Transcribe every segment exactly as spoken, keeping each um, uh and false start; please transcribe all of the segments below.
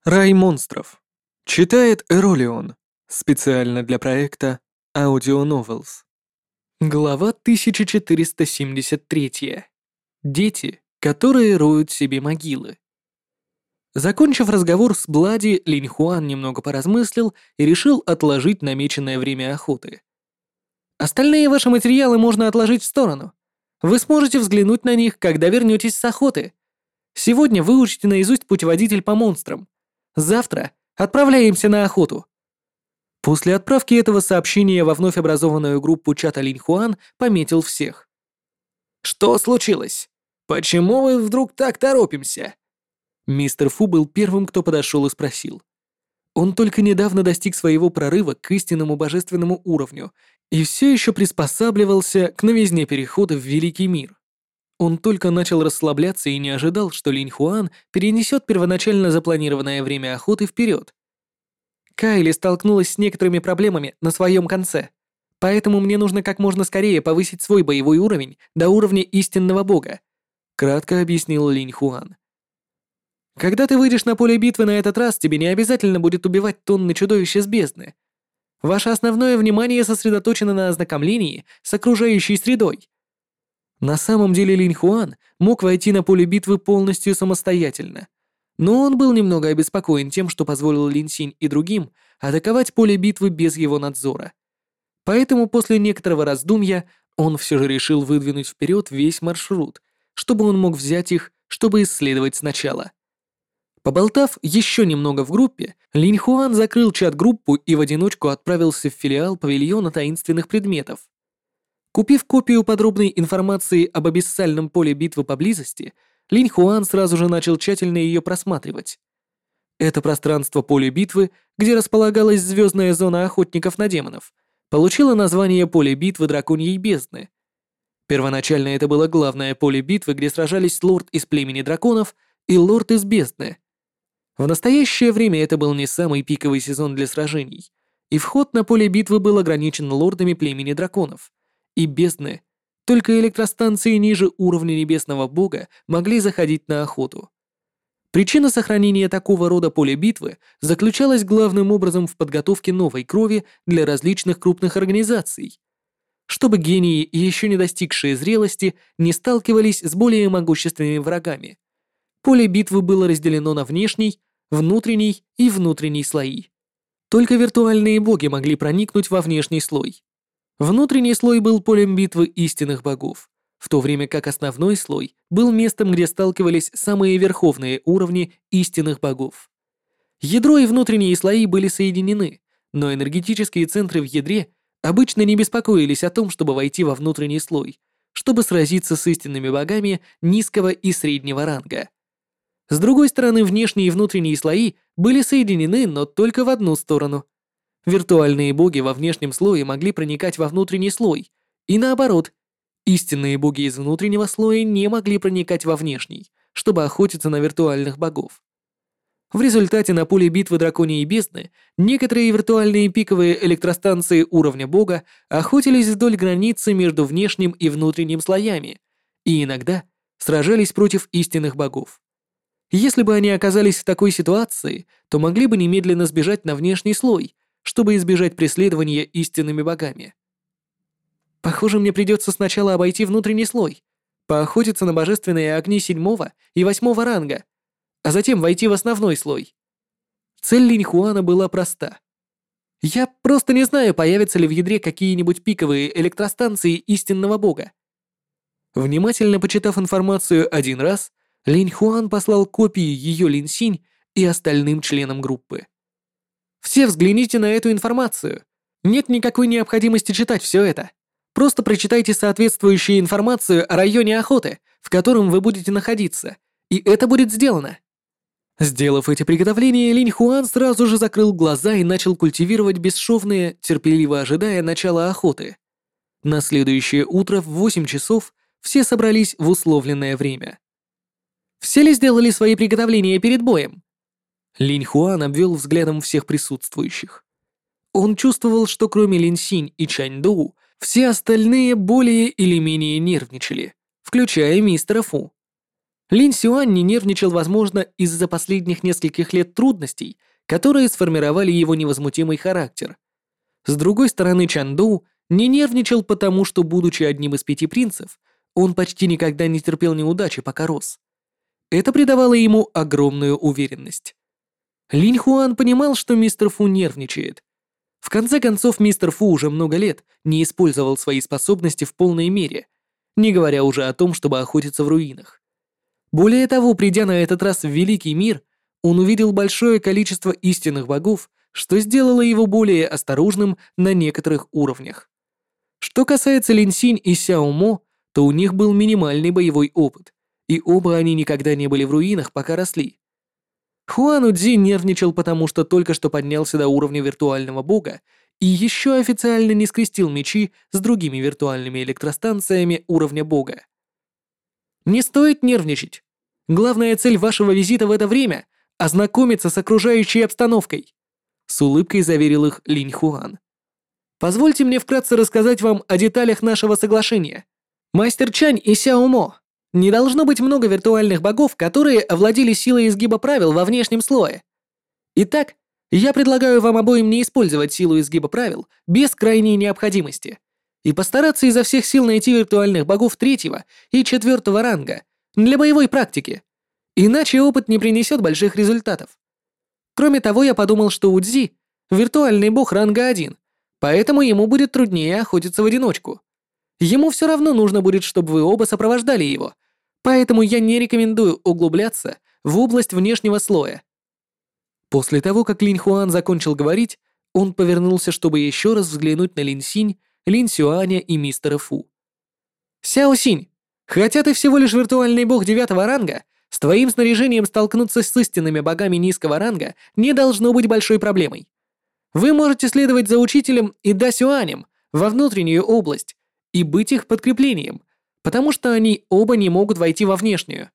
Рай монстров. Читает Эролион. Специально для проекта Audio Novels. Глава тысяча четыреста семьдесят три. Дети, которые роют себе могилы. Закончив разговор с Блади, Линь Хуан немного поразмыслил и решил отложить намеченное время охоты. Остальные ваши материалы можно отложить в сторону. Вы сможете взглянуть на них, когда вернетесь с охоты. Сегодня выучите наизусть путеводитель по монстрам. Завтра отправляемся на охоту. После отправки этого сообщения во вновь образованную группу чата Линь Хуан пометил всех. «Что случилось? Почему мы вдруг так торопимся?» Мистер Фу был первым, кто подошел и спросил. Он только недавно достиг своего прорыва к истинному божественному уровню и все еще приспосабливался к новизне перехода в Великий мир. Он только начал расслабляться и не ожидал, что Линь Хуан перенесет первоначально запланированное время охоты вперед. Кайли столкнулась с некоторыми проблемами на своем конце, поэтому мне нужно как можно скорее повысить свой боевой уровень до уровня истинного бога, кратко объяснил Линь Хуан. Когда ты выйдешь на поле битвы на этот раз, тебе не обязательно будет убивать тонны чудовищ из бездны. Ваше основное внимание сосредоточено на ознакомлении с окружающей средой. На самом деле Линь Хуан мог войти на поле битвы полностью самостоятельно, но он был немного обеспокоен тем, что позволил Лин Синь и другим атаковать поле битвы без его надзора. Поэтому после некоторого раздумья он все же решил выдвинуть вперед весь маршрут, чтобы он мог взять их, чтобы исследовать сначала. Поболтав еще немного в группе, Линь Хуан закрыл чат-группу и в одиночку отправился в филиал павильона таинственных предметов. Купив копию подробной информации об абиссальном поле битвы поблизости, Линь Хуан сразу же начал тщательно ее просматривать. Это пространство поля битвы, где располагалась звездная зона охотников на демонов, получило название поле битвы Драконьей бездны. Первоначально это было главное поле битвы, где сражались лорд из племени драконов и лорд из бездны. В настоящее время это был не самый пиковый сезон для сражений, и вход на поле битвы был ограничен лордами племени драконов и бездны. Только электростанции ниже уровня небесного бога могли заходить на охоту. Причина сохранения такого рода поля битвы заключалась главным образом в подготовке новой крови для различных крупных организаций, чтобы гении и еще не достигшие зрелости не сталкивались с более могущественными врагами. Поле битвы было разделено на внешний, внутренний и внутренний слои. Только виртуальные боги могли проникнуть во внешний слой. Внутренний слой был полем битвы истинных богов, в то время как основной слой был местом, где сталкивались самые верховные уровни истинных богов. Ядро и внутренние слои были соединены, но энергетические центры в ядре обычно не беспокоились о том, чтобы войти во внутренний слой, чтобы сразиться с истинными богами низкого и среднего ранга. С другой стороны, внешние и внутренние слои были соединены, но только в одну сторону. Виртуальные боги во внешнем слое могли проникать во внутренний слой, и наоборот, истинные боги из внутреннего слоя не могли проникать во внешний, чтобы охотиться на виртуальных богов. В результате на поле битвы Драконьей бездны некоторые виртуальные пиковые электростанции уровня бога охотились вдоль границы между внешним и внутренним слоями и иногда сражались против истинных богов. Если бы они оказались в такой ситуации, то могли бы немедленно сбежать на внешний слой, чтобы избежать преследования истинными богами. Похоже, мне придется сначала обойти внутренний слой, поохотиться на божественные огни седьмого и восьмого ранга, а затем войти в основной слой. Цель Линь Хуана была проста. Я просто не знаю, появятся ли в ядре какие-нибудь пиковые электростанции истинного бога. Внимательно почитав информацию один раз, Линь Хуан послал копии ее Лин Синь и остальным членам группы. Все взгляните на эту информацию. Нет никакой необходимости читать все это. Просто прочитайте соответствующую информацию о районе охоты, в котором вы будете находиться, и это будет сделано. Сделав эти приготовления, Линь Хуан сразу же закрыл глаза и начал культивировать бесшовные, терпеливо ожидая начала охоты. На следующее утро в восемь часов все собрались в условленное время. Все ли сделали свои приготовления перед боем? Линь Хуан обвел взглядом всех присутствующих. Он чувствовал, что кроме Лин Синь и Чань Доу, все остальные более или менее нервничали, включая мистера Фу. Линь Сюань не нервничал, возможно, из-за последних нескольких лет трудностей, которые сформировали его невозмутимый характер. С другой стороны, Чан Доу не нервничал потому, что, будучи одним из пяти принцев, он почти никогда не терпел неудачи, пока рос. Это придавало ему огромную уверенность. Линь Хуан понимал, что мистер Фу нервничает. В конце концов, мистер Фу уже много лет не использовал свои способности в полной мере, не говоря уже о том, чтобы охотиться в руинах. Более того, придя на этот раз в Великий мир, он увидел большое количество истинных богов, что сделало его более осторожным на некоторых уровнях. Что касается Лин Синь и Сяо Мо, то у них был минимальный боевой опыт, и оба они никогда не были в руинах, пока росли. Хуан Удзи нервничал, потому что только что поднялся до уровня виртуального бога и еще официально не скрестил мечи с другими виртуальными электростанциями уровня бога. Не стоит нервничать. Главная цель вашего визита в это время — ознакомиться с окружающей обстановкой, с улыбкой заверил их Линь Хуан. Позвольте мне вкратце рассказать вам о деталях нашего соглашения. Мастер Чань и Сяо Мо. Не должно быть много виртуальных богов, которые овладели силой изгиба правил во внешнем слое. Итак, я предлагаю вам обоим не использовать силу изгиба правил без крайней необходимости и постараться изо всех сил найти виртуальных богов третьего и четвертого ранга для боевой практики, иначе опыт не принесет больших результатов. Кроме того, я подумал, что Удзи — виртуальный бог ранга один, поэтому ему будет труднее охотиться в одиночку. Ему все равно нужно будет, чтобы вы оба сопровождали его, поэтому я не рекомендую углубляться в область внешнего слоя. После того, как Линь Хуан закончил говорить, он повернулся, чтобы еще раз взглянуть на Лин Синь, Лин Сюаня и мистера Фу. «Сяо Синь, хотя ты всего лишь виртуальный бог девятого ранга, с твоим снаряжением столкнуться с истинными богами низкого ранга не должно быть большой проблемой. Вы можете следовать за учителем и Да Сюанем во внутреннюю область и быть их подкреплением, потому что они оба не могут войти во внешнюю».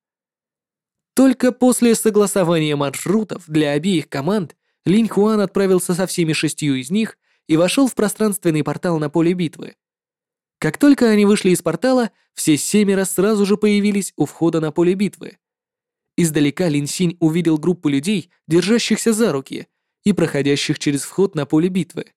Только после согласования маршрутов для обеих команд Линь Хуан отправился со всеми шестью из них и вошел в пространственный портал на поле битвы. Как только они вышли из портала, все семеро сразу же появились у входа на поле битвы. Издалека Лин Синь увидел группу людей, держащихся за руки и проходящих через вход на поле битвы.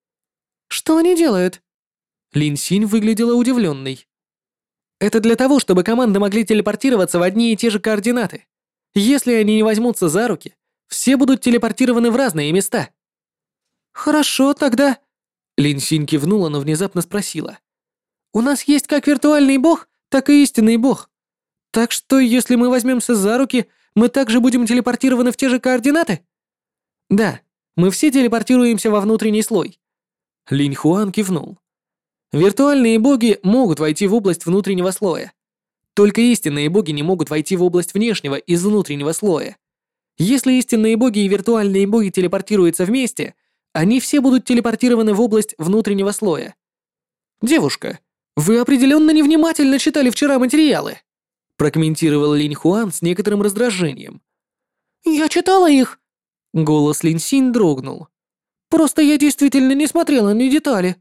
«Что они делают?» Лин Синь выглядела удивленной. «Это для того, чтобы команды могли телепортироваться в одни и те же координаты. Если они не возьмутся за руки, все будут телепортированы в разные места». «Хорошо, тогда...» Лин Синь кивнула, но внезапно спросила. «У нас есть как виртуальный бог, так и истинный бог. Так что, если мы возьмемся за руки, мы также будем телепортированы в те же координаты?» «Да, мы все телепортируемся во внутренний слой». Линь Хуан кивнул. «Виртуальные боги могут войти в область внутреннего слоя. Только истинные боги не могут войти в область внешнего из внутреннего слоя. Если истинные боги и виртуальные боги телепортируются вместе, они все будут телепортированы в область внутреннего слоя». «Девушка, вы определенно невнимательно читали вчера материалы», прокомментировал Линь Хуан с некоторым раздражением. «Я читала их!» Голос Лин Синь дрогнул. «Просто я действительно не смотрела на детали».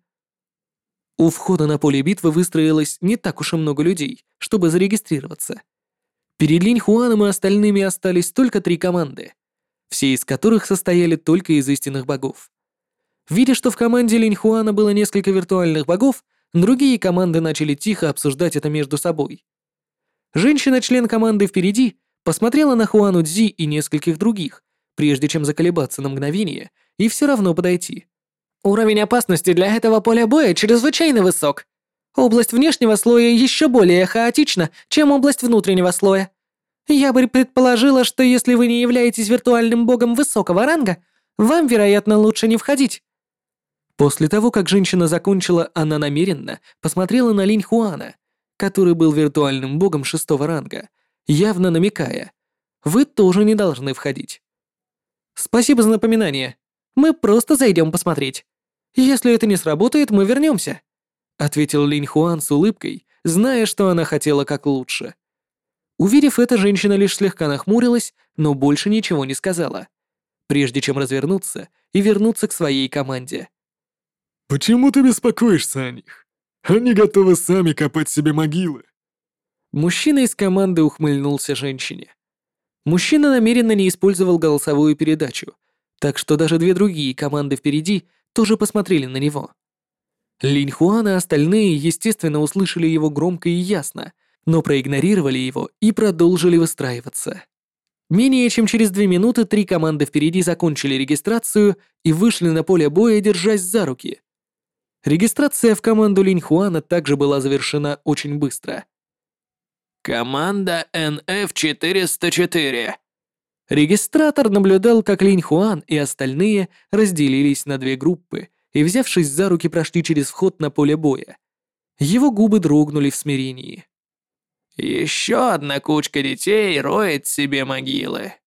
У входа на поле битвы выстроилось не так уж и много людей, чтобы зарегистрироваться. Перед Линь Хуаном и остальными остались только три команды, все из которых состояли только из истинных богов. Видя, что в команде Линь Хуана было несколько виртуальных богов, другие команды начали тихо обсуждать это между собой. Женщина-член команды впереди посмотрела на Хуану Цзи и нескольких других, прежде чем заколебаться на мгновение и все равно подойти. «Уровень опасности для этого поля боя чрезвычайно высок. Область внешнего слоя еще более хаотична, чем область внутреннего слоя. Я бы предположила, что если вы не являетесь виртуальным богом высокого ранга, вам, вероятно, лучше не входить». После того, как женщина закончила, она намеренно посмотрела на Линь Хуана, который был виртуальным богом шестого ранга, явно намекая: «Вы тоже не должны входить». «Спасибо за напоминание. Мы просто зайдем посмотреть. Если это не сработает, мы вернемся», ответил Линь Хуан с улыбкой, зная, что она хотела как лучше. Увидев это, женщина лишь слегка нахмурилась, но больше ничего не сказала, прежде чем развернуться и вернуться к своей команде. «Почему ты беспокоишься о них? Они готовы сами копать себе могилы». Мужчина из команды ухмыльнулся женщине. Мужчина намеренно не использовал голосовую передачу, так что даже две другие команды впереди тоже посмотрели на него. Линь Хуан и остальные, естественно, услышали его громко и ясно, но проигнорировали его и продолжили выстраиваться. Менее чем через две минуты три команды впереди закончили регистрацию и вышли на поле боя, держась за руки. Регистрация в команду Линь Хуана также была завершена очень быстро. «Команда эн эф четыреста четыре». Регистратор наблюдал, как Линь Хуан и остальные разделились на две группы и, взявшись за руки, прошли через вход на поле боя. Его губы дрогнули в смирении. «Еще одна кучка детей роет себе могилы».